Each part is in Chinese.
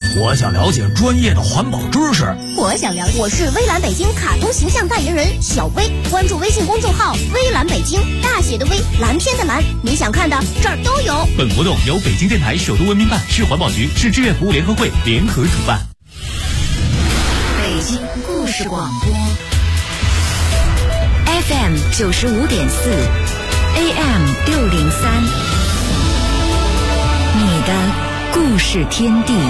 我想了解专业的环保知识。 我想了解。我是微蓝北京卡通形象代言人小薇，关注微信公众号微蓝北京，大写的微，蓝天的蓝，你想看的这儿都有。 本活动由北京电台首都文明办、市环保局、市志愿服务联合会联合主办。 北京故事广播 FM 95.4 AM 603，你的故事天地。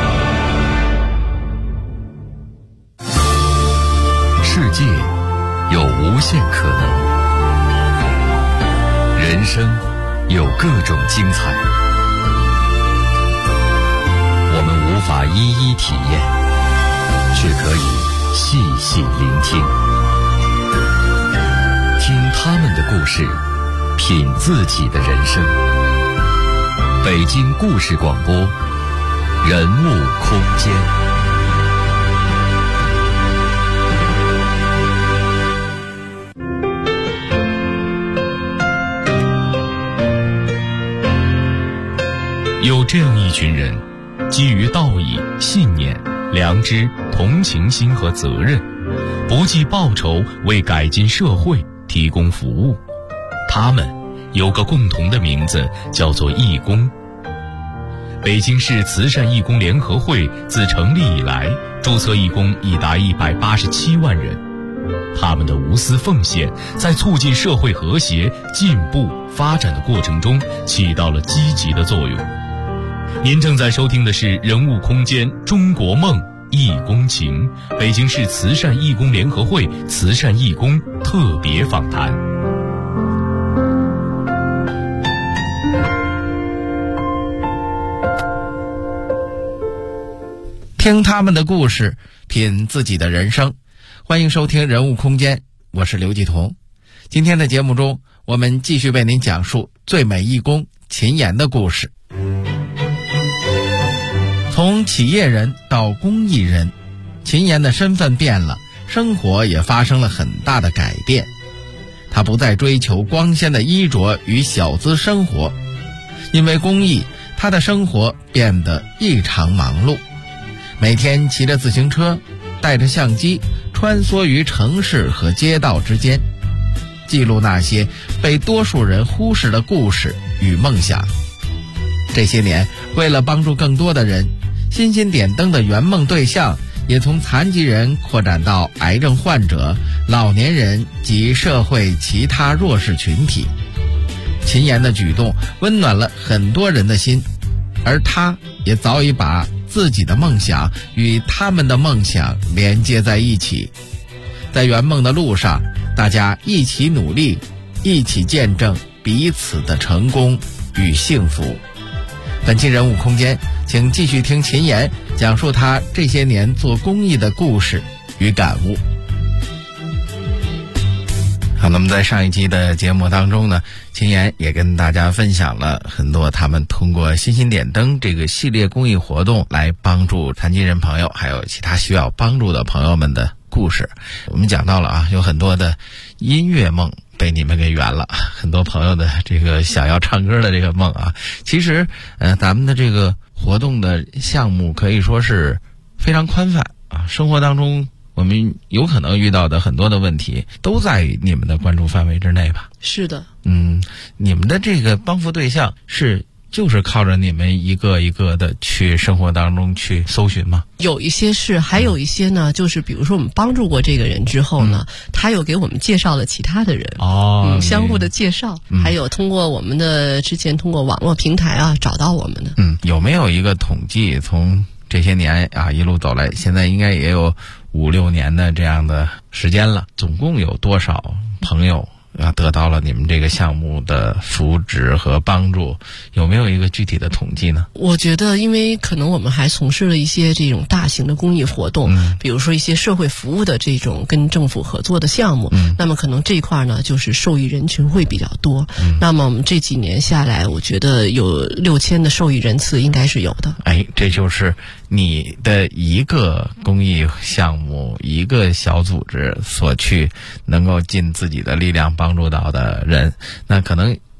世界有无限可能，人生有各种精彩，我们无法一一体验，却可以细细聆听，听他们的故事，品自己的人生。北京故事广播，人物空间。 有这样一群人，基于道义、信念、良知、同情心和责任，不计报酬为改进社会提供服务。他们有个共同的名字，叫做义工。北京市慈善义工联合会自成立以来，注册义工已达187万人。他们的无私奉献，在促进社会和谐、进步、发展的过程中起到了积极的作用。您正在收听的是人物空间中国梦义工情，北京市慈善义工联合会慈善义工特别访谈。 听他们的故事，品自己的人生。欢迎收听人物空间，我是刘继彤。今天的节目中，我们继续为您讲述最美义工秦岩的故事。从企业人到公益人，秦岩的身份变了，生活也发生了很大的改变。他不再追求光鲜的衣着与小资生活，因为公益，他的生活变得异常忙碌。每天骑着自行车，带着相机，穿梭于城市和街道之间，记录那些被多数人忽视的故事与梦想。这些年，为了帮助更多的人，新兴点灯的圆梦对象也从残疾人扩展到癌症患者、老年人及社会其他弱势群体。秦岩的举动温暖了很多人的心，而他也早已把自己的梦想与他们的梦想连接在一起。在圆梦的路上，大家一起努力，一起见证彼此的成功与幸福。本期人物空间，请继续听秦岩讲述他这些年做公益的故事与感悟。好，那么在上一期的节目当中呢，秦岩也跟大家分享了很多他们通过新兴点灯这个系列公益活动来帮助残疾人朋友还有其他需要帮助的朋友们的故事。我们讲到了啊，有很多的音乐梦被你们给圆了，很多朋友的这个想要唱歌的这个梦啊。其实咱们的这个活动的项目可以说是非常宽泛啊，生活当中我们有可能遇到的很多的问题都在于你们的关注范围之内吧？ 是的。 你们的这个帮扶对象就是靠着你们一个一个的去生活当中去搜寻吗？ 有一些是，还有一些呢，就是比如说我们帮助过这个人之后呢，他又给我们介绍了其他的人，相互的介绍，还有通过我们的之前通过网络平台啊找到我们的。 有没有一个统计，从这些年啊一路走来，现在应该也有5-6年的这样的时间了，总共有多少朋友得到了你们这个项目的扶持和帮助，有没有一个具体的统计呢？ 我觉得因为可能我们还从事了一些这种大型的公益活动，比如说一些社会服务的这种跟政府合作的项目，那么可能这一块呢就是受益人群会比较多。那么我们这几年下来，我觉得有6000的受益人次应该是有的。 这就是你的一个公益项目，一个小组织所去能够尽自己的力量帮助到的人。那可能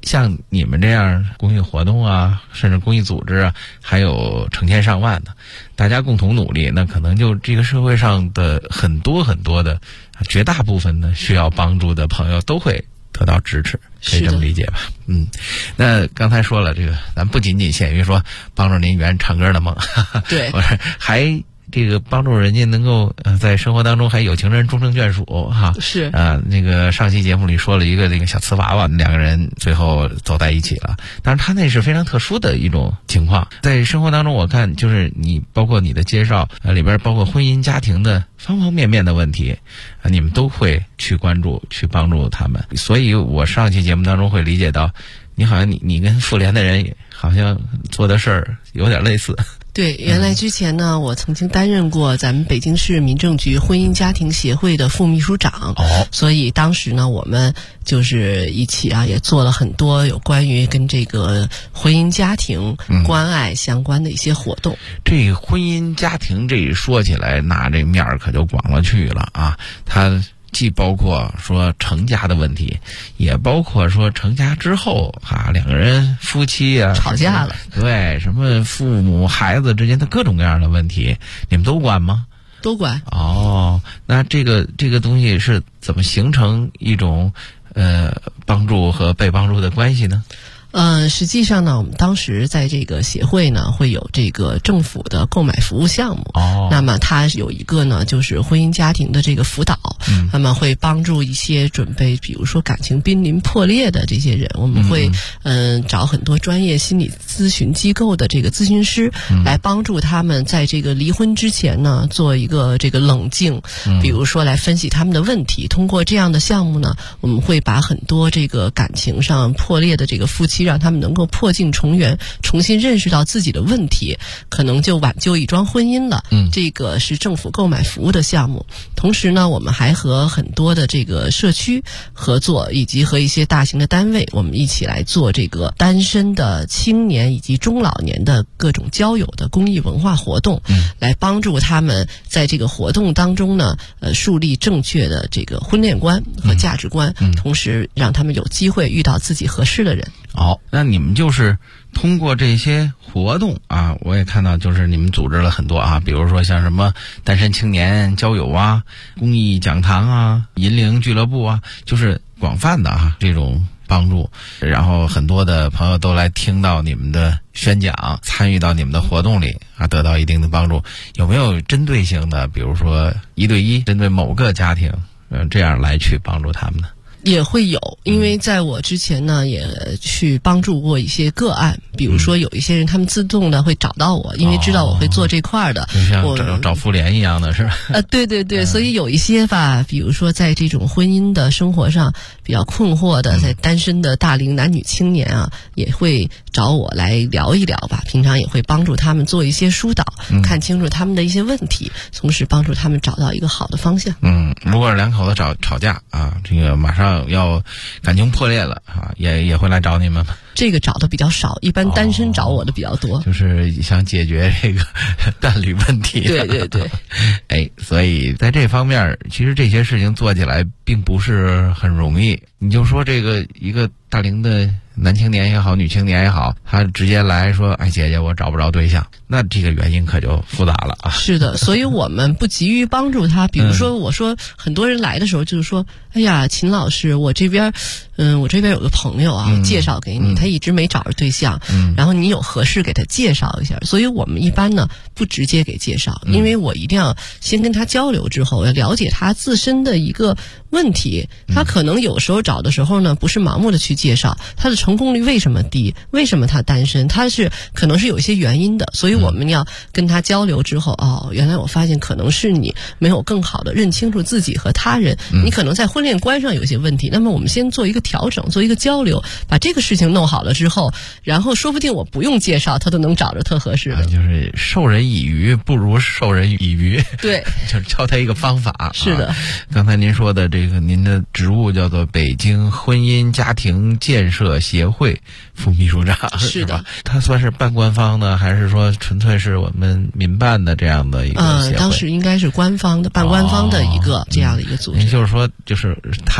像你们这样公益活动啊，甚至公益组织啊，还有成千上万的，大家共同努力，那可能就这个社会上的很多的绝大部分的需要帮助的朋友都会得到支持，可以这么理解吧？那刚才说了，这个咱不仅仅限于说帮助您圆唱歌的梦， 对， 还这个帮助人家能够在生活当中还有情人终成眷属哈。 是那个上期节目里说了一个这个小瓷娃娃，两个人最后走在一起了，但是他那是非常特殊的一种情况。在生活当中我看就是你包括你的介绍里边包括婚姻家庭的方方面面的问题你们都会去关注去帮助他们。所以我上期节目当中会理解到你好像你跟妇联的人好像做的事儿有点类似。 对，原来之前呢，我曾经担任过咱们北京市民政局婚姻家庭协会的副秘书长，所以当时呢，我们就是一起也做了很多有关于跟这个婚姻家庭关爱相关的一些活动。 这婚姻家庭这一说起来，那这面儿可就广了去了啊，它既包括说成家的问题，也包括说成家之后两个人夫妻吵架了， 对，什么父母孩子之间的各种各样的问题，你们都管吗？ 都管。 那这个东西是怎么形成一种帮助和被帮助的关系呢？ 实际上呢，我们当时在这个协会呢，会有这个政府的购买服务项目。那么它有一个呢，就是婚姻家庭的这个辅导。那么会帮助一些准备，比如说感情濒临破裂的这些人，我们会找很多专业心理咨询机构的这个咨询师来帮助他们在这个离婚之前呢，做一个这个冷静，比如说来分析他们的问题。通过这样的项目呢，我们会把很多这个感情上破裂的这个夫妻，让他们能够破镜重圆，重新认识到自己的问题，可能就挽救一桩婚姻了。这个是政府购买服务的项目。同时呢，我们还和很多的这个社区合作，以及和一些大型的单位，我们一起来做这个单身的青年以及中老年的各种交友的公益文化活动，来帮助他们在这个活动当中呢，树立正确的这个婚恋观和价值观，同时让他们有机会遇到自己合适的人。 那你们就是通过这些活动我也看到就是你们组织了很多比如说像什么单身青年交友公益讲堂银铃俱乐部就是广泛的这种帮助，然后很多的朋友都来听到你们的宣讲，参与到你们的活动里得到一定的帮助。有没有针对性的，比如说1对1针对某个家庭这样来去帮助他们呢？ 也会有，因为在我之前呢，也去帮助过一些个案，比如说有一些人他们自动的会找到我，因为知道我会做这块的， 就像找妇联一样的是吧？ 对，所以有一些吧，比如说在这种婚姻的生活上比较困惑的，在单身的大龄男女青年也会找我来聊一聊吧。平常也会帮助他们做一些疏导，看清楚他们的一些问题，同时帮助他们找到一个好的方向。 如果是两口子吵架这个马上要感情破裂了也会来找你们吗？ 这个找的比较少，一般单身找我的比较多， 就是想解决这个伴侣问题。 对所以在这方面其实这些事情做起来并不是很容易。你就说这个一个大龄的男青年也好女青年也好，他直接来说姐姐我找不着对象，那这个原因可就复杂了是的，所以我们不急于帮助他。比如说我说很多人来的时候就是说哎呀秦老师，我这边有个朋友介绍给你，他一直没找着对象，然后你有合适给他介绍一下。所以我们一般呢不直接给介绍，因为我一定要先跟他交流之后，要了解他自身的一个问题。他可能有时候找的时候呢不是盲目的去介绍，他的成功率为什么低，为什么他单身，他是可能是有一些原因的。所以我们要跟他交流之后原来我发现可能是你没有更好的认清楚自己和他人，你可能在婚恋观上有些问题，那么我们先做一个调整，做一个交流，把这个事情弄好了之后，然后说不定我不用介绍他都能找着特合适的。 就是授人以鱼不如授人以渔。 对， 就是教他一个方法。 是的。 刚才您说的这个您的职务叫做北京婚姻家庭建设协会副秘书长。 是的。 他算是半官方的还是说纯粹是我们民办的这样的一个协会？ 当时应该是官方的，半官方的一个这样的一个组织。 就是说就是他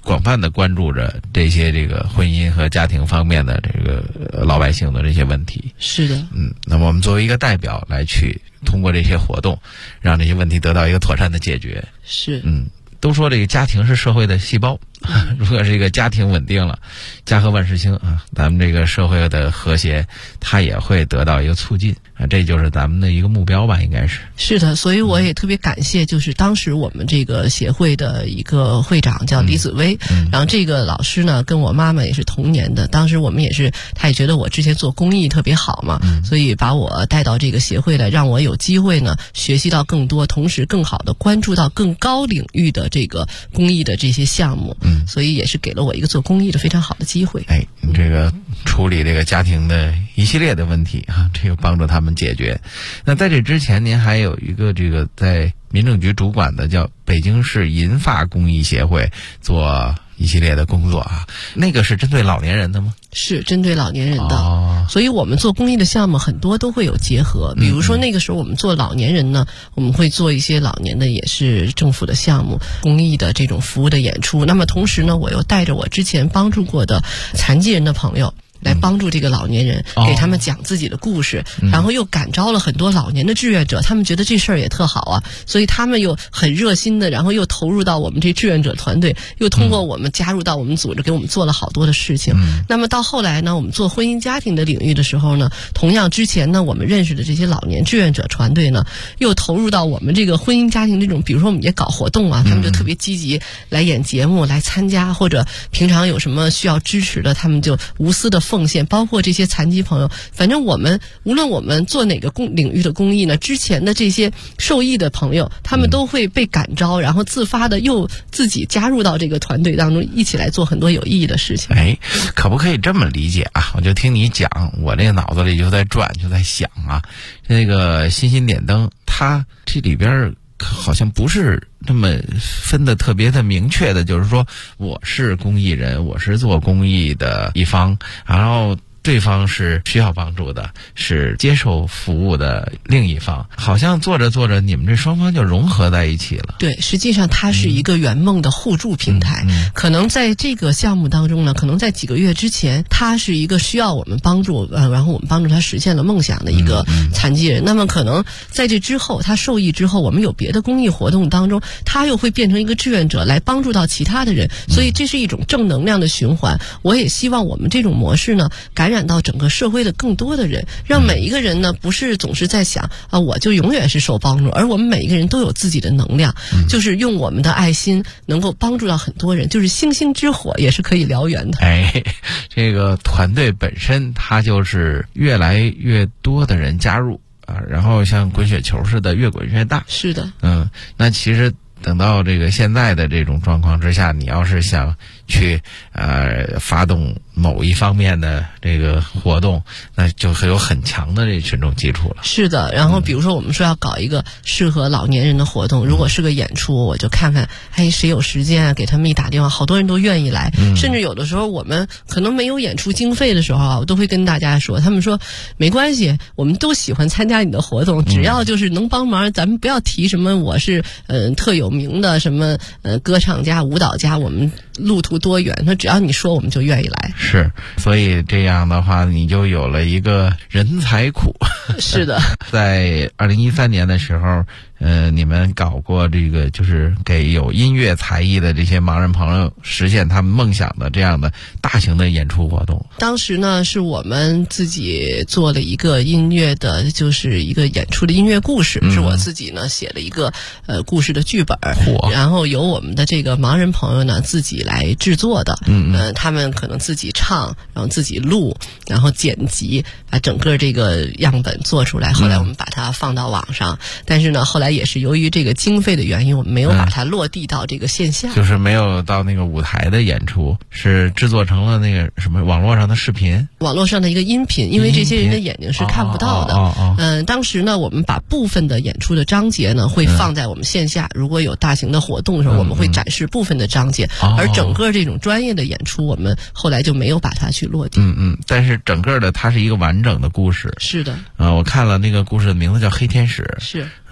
广泛的关注着这个婚姻和家庭方面的这个老百姓的这些问题。 是的， 那么我们作为一个代表来去通过这些活动，让这些问题得到一个妥善的解决。 是， 都说这个家庭是社会的细胞，如果这个家庭稳定了，家和万事兴啊，咱们这个社会的和谐，它也会得到一个促进啊，这就是咱们的一个目标吧，应该是。 是的，所以我也特别感谢，就是当时我们这个协会的一个会长叫李子薇，然后这个老师呢跟我妈妈也是同年的，当时我们也是，他也觉得我之前做公益特别好嘛，所以把我带到这个协会来，让我有机会呢学习到更多，同时更好的关注到更高领域的这个公益的这些项目，所以也是给了我一个做公益的非常好的机会。 你这个处理这个家庭的一系列的问题啊，这个帮助他们解决。那在这之前，您还有一个这个在民政局主管的叫北京市银发公益协会做一系列的工作啊，那个是针对老年人的吗？ 是针对老年人的，所以我们做公益的项目很多都会有结合。比如说那个时候我们做老年人呢，我们会做一些老年的也是政府的项目，公益的这种服务的演出。那么同时呢，我又带着我之前帮助过的残疾人的朋友来帮助这个老年人，给他们讲自己的故事，然后又感召了很多老年的志愿者，他们觉得这事儿也特好啊，所以他们又很热心的，然后又投入到我们这志愿者团队，又通过我们加入到我们组织，给我们做了好多的事情。那么到后来呢，我们做婚姻家庭的领域的时候呢，同样之前呢我们认识的这些老年志愿者团队呢，又投入到我们这个婚姻家庭这种，比如说我们也搞活动啊，他们就特别积极来演节目来参加，或者平常有什么需要支持的，他们就无私的奉献，包括这些残疾朋友，反正我们无论我们做哪个领域的公益呢，之前的这些受益的朋友，他们都会被感召，然后自发的又自己加入到这个团队当中，一起来做很多有意义的事情。 可不可以这么理解啊？我就听你讲，我这个脑子里就在转，就在想啊，这个新星点灯，它这里边好像不是那么分得特别的明确的，就是说我是公益人，我是做公益的一方，然后对方是需要帮助的，是接受服务的另一方，好像做着做着你们这双方就融合在一起了。 对，实际上它是一个圆梦的互助平台，可能在这个项目当中呢，可能在几个月之前，他是一个需要我们帮助，然后我们帮助他实现了梦想的一个残疾人，那么可能在这之后，他受益之后，我们有别的公益活动当中，他又会变成一个志愿者来帮助到其他的人，所以这是一种正能量的循环。我也希望我们这种模式呢，感染到整个社会的更多的人，让每一个人呢，不是总是在想啊，我就永远是受帮助，而我们每一个人都有自己的能量，就是用我们的爱心能够帮助到很多人，就是星星之火也是可以燎原的。 这个团队本身它就是越来越多的人加入啊，然后像滚雪球似的越滚越大。 是的， 那其实等到这个现在的这种状况之下，你要是想去发动某一方面的这个活动，那就会有很强的这群众基础了。 是的，然后比如说我们说要搞一个适合老年人的活动，如果是个演出，我就看看谁有时间啊，给他们一打电话，好多人都愿意来，甚至有的时候我们可能没有演出经费的时候啊，我都会跟大家说，他们说没关系，我们都喜欢参加你的活动，只要就是能帮忙，咱们不要提什么我是特有名的什么歌唱家、舞蹈家，我们路途多远，说只要你说我们就愿意来。 是，所以这样的话你就有了一个人才库。 是的， 在2013年的时候你们搞过这个，就是给有音乐才艺的这些盲人朋友实现他们梦想的这样的大型的演出活动。 当时呢，是我们自己做了一个音乐的，就是一个演出的音乐故事，是我自己呢写了一个故事的剧本，然后由我们的这个盲人朋友呢自己来制作的。他们可能自己唱，然后自己录，然后剪辑，把整个这个样本做出来。后来我们把它放到网上，但是呢，后来也是由于这个经费的原因，我们没有把它落地到这个线下， 就是没有到那个舞台的演出，是制作成了那个什么网络上的视频， 网络上的一个音频，因为这些人的眼睛是看不到的。当时呢，我们把部分的演出的章节呢会放在我们线下，如果有大型的活动的时候，我们会展示部分的章节，而整个这种专业的演出，我们后来就没有把它去落地。 但是整个的它是一个完整的故事。 是的， 我看了那个故事的名字叫《黑天使》。 是， 为什么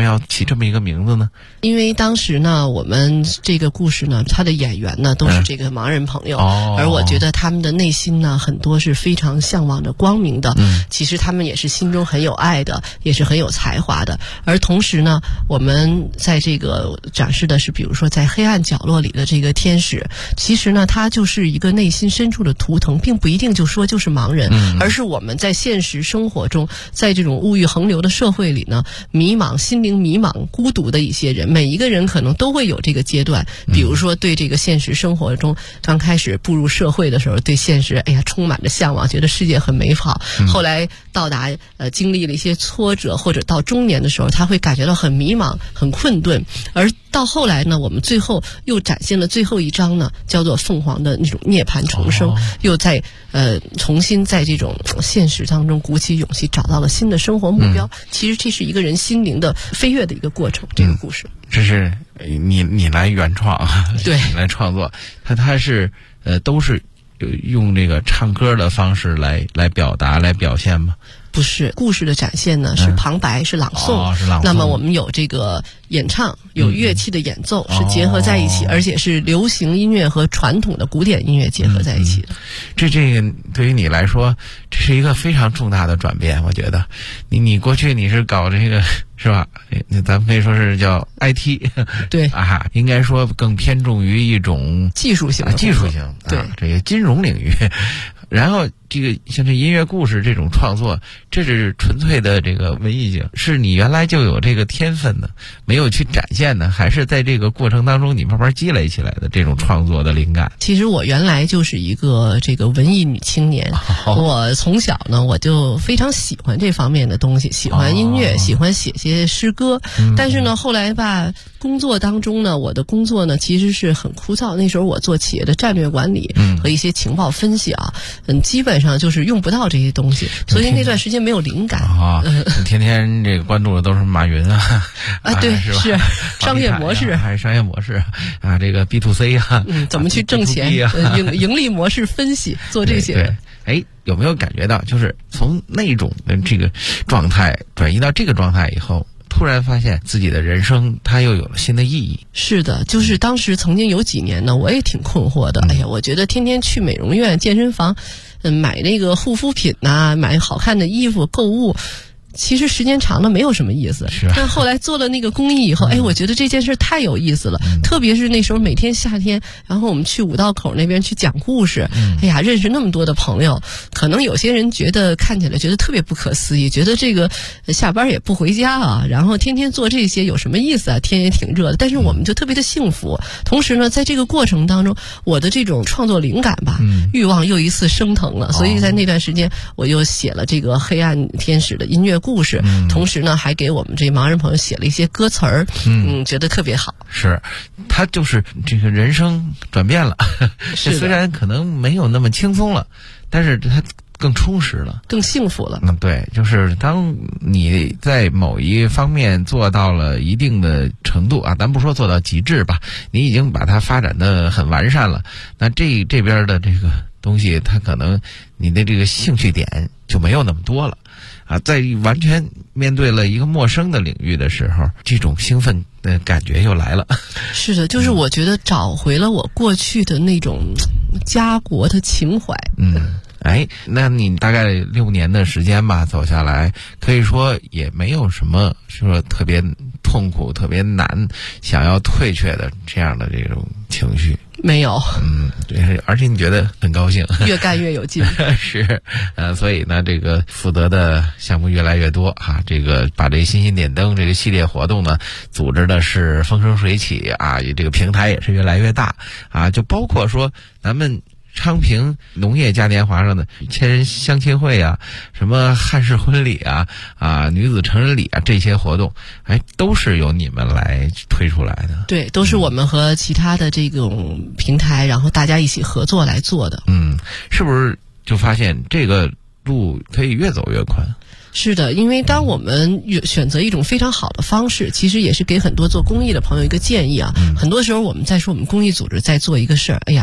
要起这么一个名字呢？ 因为当时呢，我们这个故事呢，他的演员呢都是这个盲人朋友，而我觉得他们的内心呢，很多是非常向往着光明的。其实他们也是心中很有爱的，也是很有才华的。而同时呢，我们在这个展示的是，比如说在黑暗角落里的这个天使，其实呢，他就是一个内心深处的图腾，并不一定就说就是盲人，而是我们在现实生活中，在这种物欲横流的社会里呢，迷茫、心灵迷茫、孤独的一些人，每一个人可能都会有这个阶段。比如说对这个现实生活中刚开始步入社会的时候，对现实充满着向往，觉得世界很美好。后来到达经历了一些挫折，或者到中年的时候，他会感觉到很迷茫、很困顿。而到后来呢，我们最后又展现了最后一章呢，叫做凤凰的那种涅槃重生，又在重新在这种现实当中鼓起勇气，找到了新的生活目标。其实这是一个人心灵的飞跃的一个过程。这个故事， 这是你来原创， 对， 你来创作，它是都是用这个唱歌的方式来表达、来表现吗？ 不是，故事的展现呢是旁白，是朗诵。 是朗诵。 那么我们有这个演唱，有乐器的演奏，是结合在一起，而且是流行音乐和传统的古典音乐结合在一起的。 这个对于你来说，这是一个非常重大的转变。我觉得，你过去你是搞这个是吧？咱们可以说是叫 IT， 对啊，应该说更偏重于一种技术性， 对，这个金融领域。然后这个像这音乐故事这种创作，这是纯粹的这个文艺性，是你原来就有这个天分的，没有去展现的，还是在这个过程当中你慢慢积累起来的这种创作的灵感？ 其实我原来就是一个这个文艺女青年，我从小呢我就非常喜欢这方面的东西，喜欢音乐，喜欢写些诗歌。但是呢，后来吧，工作当中呢，我的工作呢其实是很枯燥。那时候我做企业的战略管理和一些情报分析啊，基本上就是用不到这些东西，所以那段时间没有灵感啊。天天这个关注的都是马云啊， 对， 是吧？ 是商业模式， 还是商业模式啊？这个 B2C 啊， 怎么去挣钱？盈利模式分析，做这些。 对，有没有感觉到，就是从那种的这个状态转移到这个状态以后，突然发现自己的人生它又有了新的意义？ 是的，就是当时曾经有几年呢，我也挺困惑的。我觉得天天去美容院、健身房，买那个护肤品呐，买好看的衣服、购物，其实时间长了没有什么意思。但后来做了那个公益以后，我觉得这件事太有意思了。特别是那时候每天夏天，然后我们去五道口那边去讲故事，认识那么多的朋友。可能有些人看起来觉得特别不可思议，觉得这个下班也不回家啊，然后天天做这些有什么意思啊？天也挺热的，但是我们就特别的幸福。同时呢，在这个过程当中，我的这种创作灵感吧，欲望又一次升腾了。所以在那段时间，我又写了这个黑暗天使的音乐故事，同时呢，还给我们这盲人朋友写了一些歌词儿，觉得特别好。是， 他就是这个人生转变了，虽然可能没有那么轻松了，但是他更充实了， 更幸福了。 对，就是当你在某一方面做到了一定的程度啊，咱不说做到极致吧，你已经把它发展的很完善了，那这边的这个东西，它可能你的这个兴趣点就没有那么多了。在完全面对了一个陌生的领域的时候，这种兴奋的感觉又来了。 是的，就是我觉得找回了我过去的那种家国的情怀。 那你大概6年的时间吧，走下来，可以说也没有什么说特别痛苦、特别难、想要退却的这样的这种情绪。 没有， 对，而且你觉得很高兴， 越干越有劲。 是，所以呢，这个负责的项目越来越多啊。这个把这星星点灯这个系列活动呢，组织的是风生水起啊，这个平台也是越来越大啊，就包括说咱们昌平农业嘉年华上的千人相亲会啊，什么汉式婚礼啊，女子成人礼啊，这些活动，都是由你们来推出来的。 对，都是我们和其他的这种平台，然后大家一起合作来做的。 是不是就发现这个路可以越走越宽？ 是的，因为当我们选择一种非常好的方式，其实也是给很多做公益的朋友一个建议啊。很多时候我们在说我们公益组织在做一个事儿，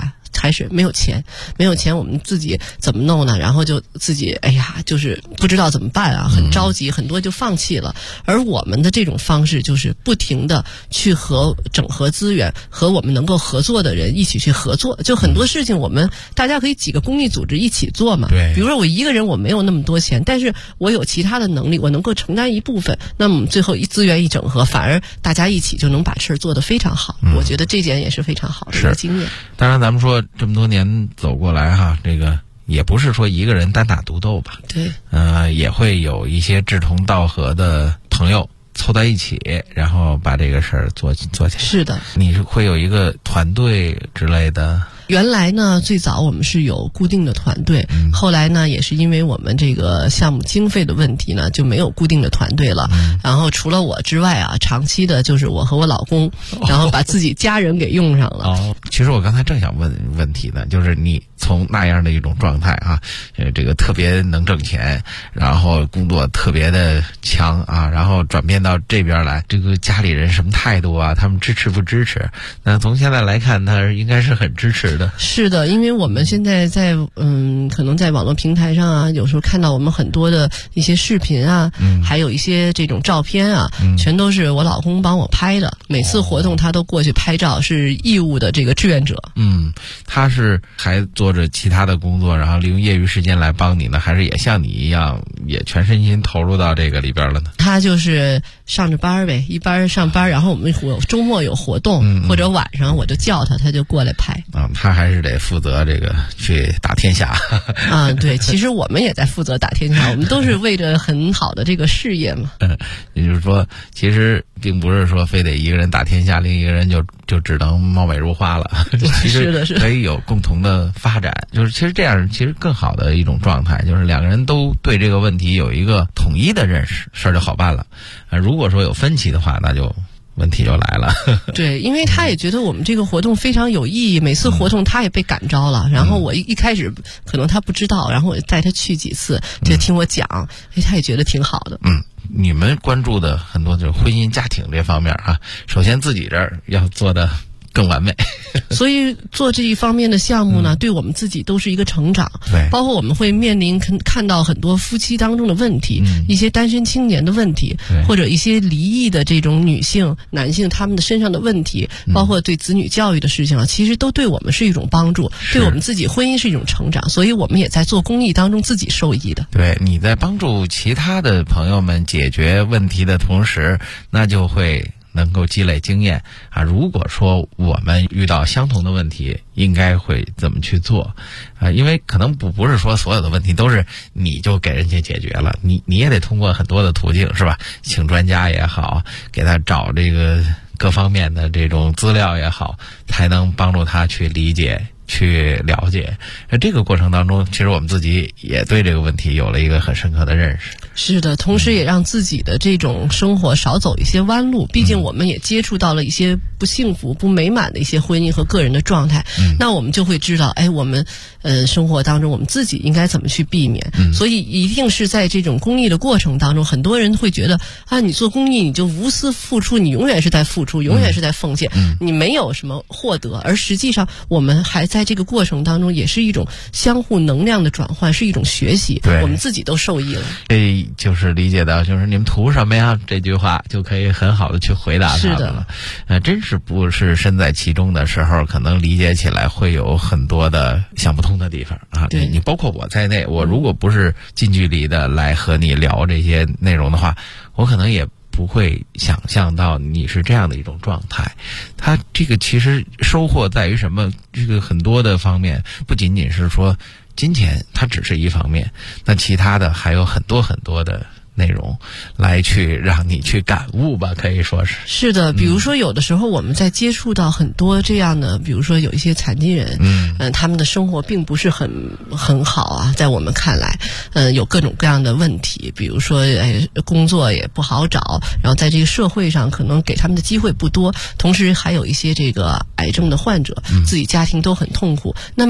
开始没有钱，我们自己怎么弄呢？然后就自己就是不知道怎么办啊，很着急，很多就放弃了。而我们的这种方式就是不停的去整合资源，和我们能够合作的人一起去合作。就很多事情我们大家可以几个公益组织一起做嘛。 对， 比如说我一个人我没有那么多钱，但是我有其他的能力，我能够承担一部分，那么最后资源一整合，反而大家一起就能把事儿做得非常好。我觉得这点也是非常好的一个经验。 当然咱们说这么多年走过来哈，这个也不是说一个人单打独斗吧。 对， 也会有一些志同道合的朋友凑在一起，然后把这个事儿做起来。 是的， 你是会有一个团队之类的。 原来呢，最早我们是有固定的团队，后来呢，也是因为我们这个项目经费的问题呢，就没有固定的团队了。然后除了我之外啊，长期的就是我和我老公，然后把自己家人给用上了。 其实我刚才正想问问题呢，就是你从那样的一种状态啊，这个特别能挣钱，然后工作特别的强啊，然后转变到这边来，这个家里人什么态度啊？他们支持不支持？那从现在来看，他应该是很支持。 是的，因为我们现在在可能在网络平台上啊，有时候看到我们很多的一些视频啊，还有一些这种照片啊，全都是我老公帮我拍的。每次活动他都过去拍照，是义务的这个志愿者。 他是还做着其他的工作，然后利用业余时间来帮你呢，还是也像你一样，也全身心投入到这个里边了呢？ 他就是上着班呗，一般上班，然后我们周末有活动，或者晚上我就叫他，他就过来拍。 他还是得负责这个去打天下。 对，其实我们也在负责打天下，我们都是为着很好的这个事业嘛。 也就是说，其实并不是说非得一个人打天下，另一个人就只能貌美如花了。其实可以有共同的发展，就是其实这样其实更好的一种状态，就是两个人都对这个问题有一个统一的认识，事儿就好办了。如果说有分歧的话，那就问题就来了。 对，因为他也觉得我们这个活动非常有意义，每次活动他也被感召了。然后我一开始可能他不知道，然后我带他去几次，就听我讲，他也觉得挺好的。 你们关注的很多就是婚姻家庭这方面啊，首先自己这儿要做的更完美。 所以做这一方面的项目呢，对我们自己都是一个成长。 对， 包括我们会面临看到很多夫妻当中的问题，一些单身青年的问题，或者一些离异的这种女性、男性他们的身上的问题，包括对子女教育的事情啊，其实都对我们是一种帮助，对我们自己婚姻是一种成长。所以我们也在做公益当中自己受益的。 对，你在帮助其他的朋友们解决问题的同时，那就会能够积累经验啊。如果说我们遇到相同的问题，应该会怎么去做啊？因为可能不是说所有的问题都是你就给人家解决了，你也得通过很多的途径，是吧？请专家也好，给他找这个各方面的这种资料也好，才能帮助他去理解、去了解。这个过程当中，其实我们自己也对这个问题有了一个很深刻的认识。 是的，同时也让自己的这种生活少走一些弯路。毕竟我们也接触到了一些不幸福、不美满的一些婚姻和个人的状态，那我们就会知道，我们生活当中我们自己应该怎么去避免。所以一定是在这种公益的过程当中，很多人会觉得啊，你做公益你就无私付出，你永远是在付出，永远是在奉献，你没有什么获得。而实际上我们还在这个过程当中，也是一种相互能量的转换，是一种学习，我们自己都受益了。 就是理解到，就是你们图什么呀？这句话就可以很好的去回答他们了。真是不是身在其中的时候，可能理解起来会有很多的想不通的地方啊。你包括我在内，我如果不是近距离的来和你聊这些内容的话，我可能也不会想象到你是这样的一种状态。它这个其实收获在于什么？这个很多的方面，不仅仅是说金钱，它只是一方面，那其他的还有很多很多的内容来去让你去感悟吧，可以说是。 是的，比如说有的时候我们在接触到很多这样的，比如说有一些残疾人，他们的生活并不是很好啊，在我们看来，有各种各样的问题，比如说工作也不好找，然后在这个社会上可能给他们的机会不多，同时还有一些这个癌症的患者，自己家庭都很痛苦。那么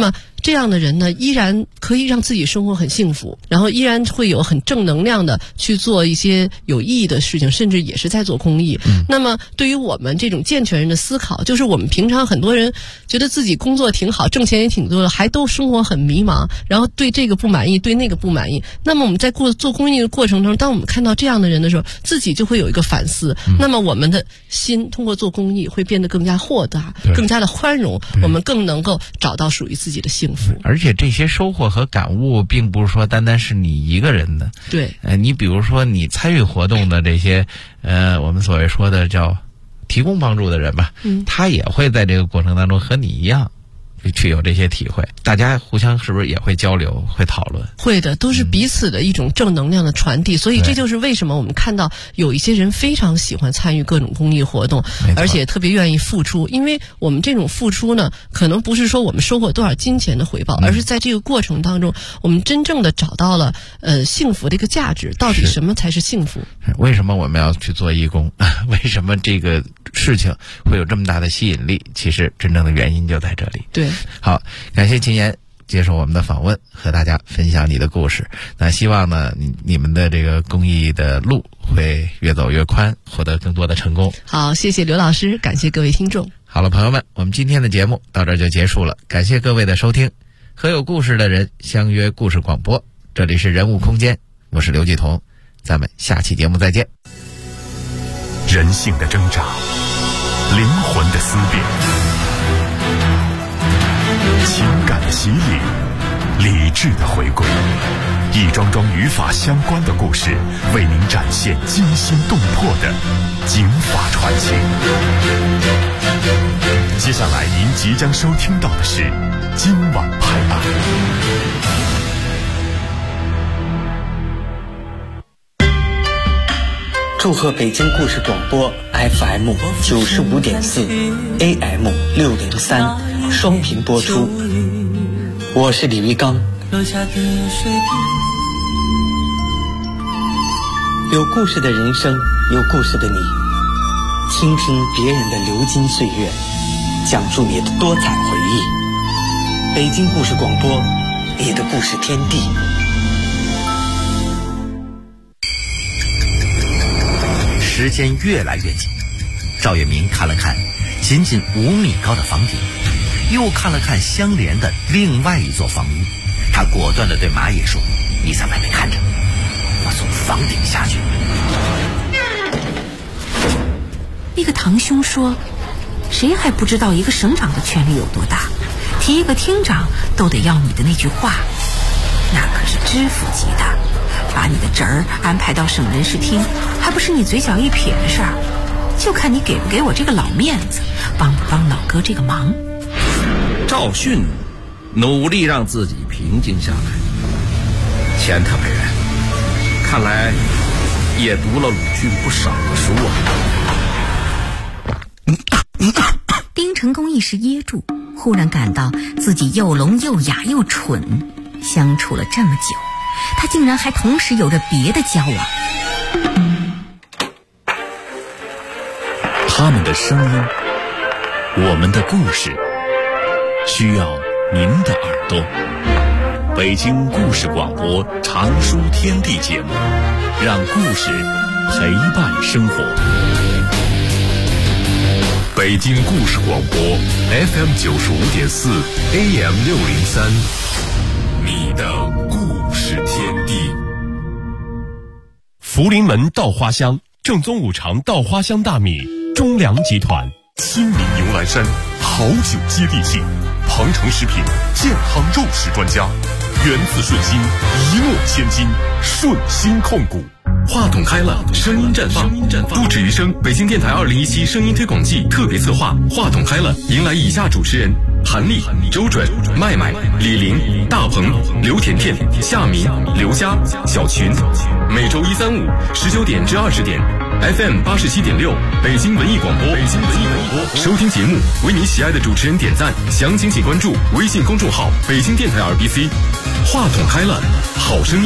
这样的人呢，依然可以让自己生活很幸福，然后依然会有很正能量的去做一些有意义的事情，甚至也是在做公益。那么对于我们这种健全人的思考，就是我们平常很多人觉得自己工作挺好，挣钱也挺多的，还都生活很迷茫，然后对这个不满意，对那个不满意。那么我们在做公益的过程中，当我们看到这样的人的时候，自己就会有一个反思。那么我们的心通过做公益会变得更加豁达，更加的宽容，我们更能够找到属于自己的幸福。 而且这些收获和感悟并不是说单单是你一个人的。 对， 你比如说你参与活动的这些我们所谓说的叫提供帮助的人吧，他也会在这个过程当中和你一样去有这些体会，大家互相是不是也会交流，会讨论？ 会的，都是彼此的一种正能量的传递。所以这就是为什么我们看到有一些人非常喜欢参与各种公益活动，而且特别愿意付出。因为我们这种付出呢，可能不是说我们收获多少金钱的回报，而是在这个过程当中，我们真正的找到了幸福的一个价值。到底什么才是幸福？ 为什么我们要去做义工？为什么这个事情会有这么大的吸引力？其实真正的原因就在这里。 对。 好，感谢秦岩接受我们的访问，和大家分享你的故事。那希望呢，你们的这个公益的路会越走越宽，获得更多的成功。 好，谢谢刘老师，感谢各位听众。 好了，朋友们，我们今天的节目到这儿就结束了，感谢各位的收听。和有故事的人相约故事广播，这里是人物空间，我是刘继彤，咱们下期节目再见。 人性的挣扎，灵魂的思辨，情感的洗礼，理智的回归，一桩桩与法相关的故事，为您展现惊心动魄的警法传奇。接下来您即将收听到的是今晚拍案。 祝贺北京故事广播 FM 95.4 AM 603双频播出，我是李玉刚。有故事的人生，有故事的你，倾听别人的流金岁月，讲述你的多彩回忆。北京故事广播，你的故事天地。 时间越来越近，赵月明看了看仅仅5米高的房顶，又看了看相连的另外一座房屋，他果断地对马野说：“你在外面看着，我从房顶下去。” 那个堂兄说，谁还不知道一个省长的权力有多大，提一个厅长都得要你的那句话，那可是知府级的，把你的侄儿安排到省人事厅，还不是你嘴角一撇的事儿，就看你给不给我这个老面子，帮不帮老哥这个忙。 赵迅努力让自己平静下来，钱特派员看来也读了鲁迅不少的书啊。 丁成功一时噎住，忽然感到自己又聋又哑又蠢，相处了这么久，他竟然还同时有着别的交往。 他们的声音，我们的故事，需要您的耳朵。北京故事广播常书天地节目，让故事陪伴生活。北京故事广播 FM 95.4 AM 603，你的故事天地。福临门稻花香，正宗五常稻花香大米，中粮集团。亲民牛栏山，好酒接地气。鹏城食品健康肉食专家，源自顺心，一诺千金，顺心控股。话筒开了，声音绽放，不止于声。北京电台2017声音推广季特别策划《话筒开了》，迎来以下主持人：韩丽、周准、麦麦、李玲、大鹏、刘甜甜、夏明、刘佳、小群。每周1、3、5 19点至20点 ，FM 87.6，北京文艺广播。收听节目，为你喜爱的主持人点赞，详情请关注微信公众号“北京电台 RBC”。话筒开了，好声音。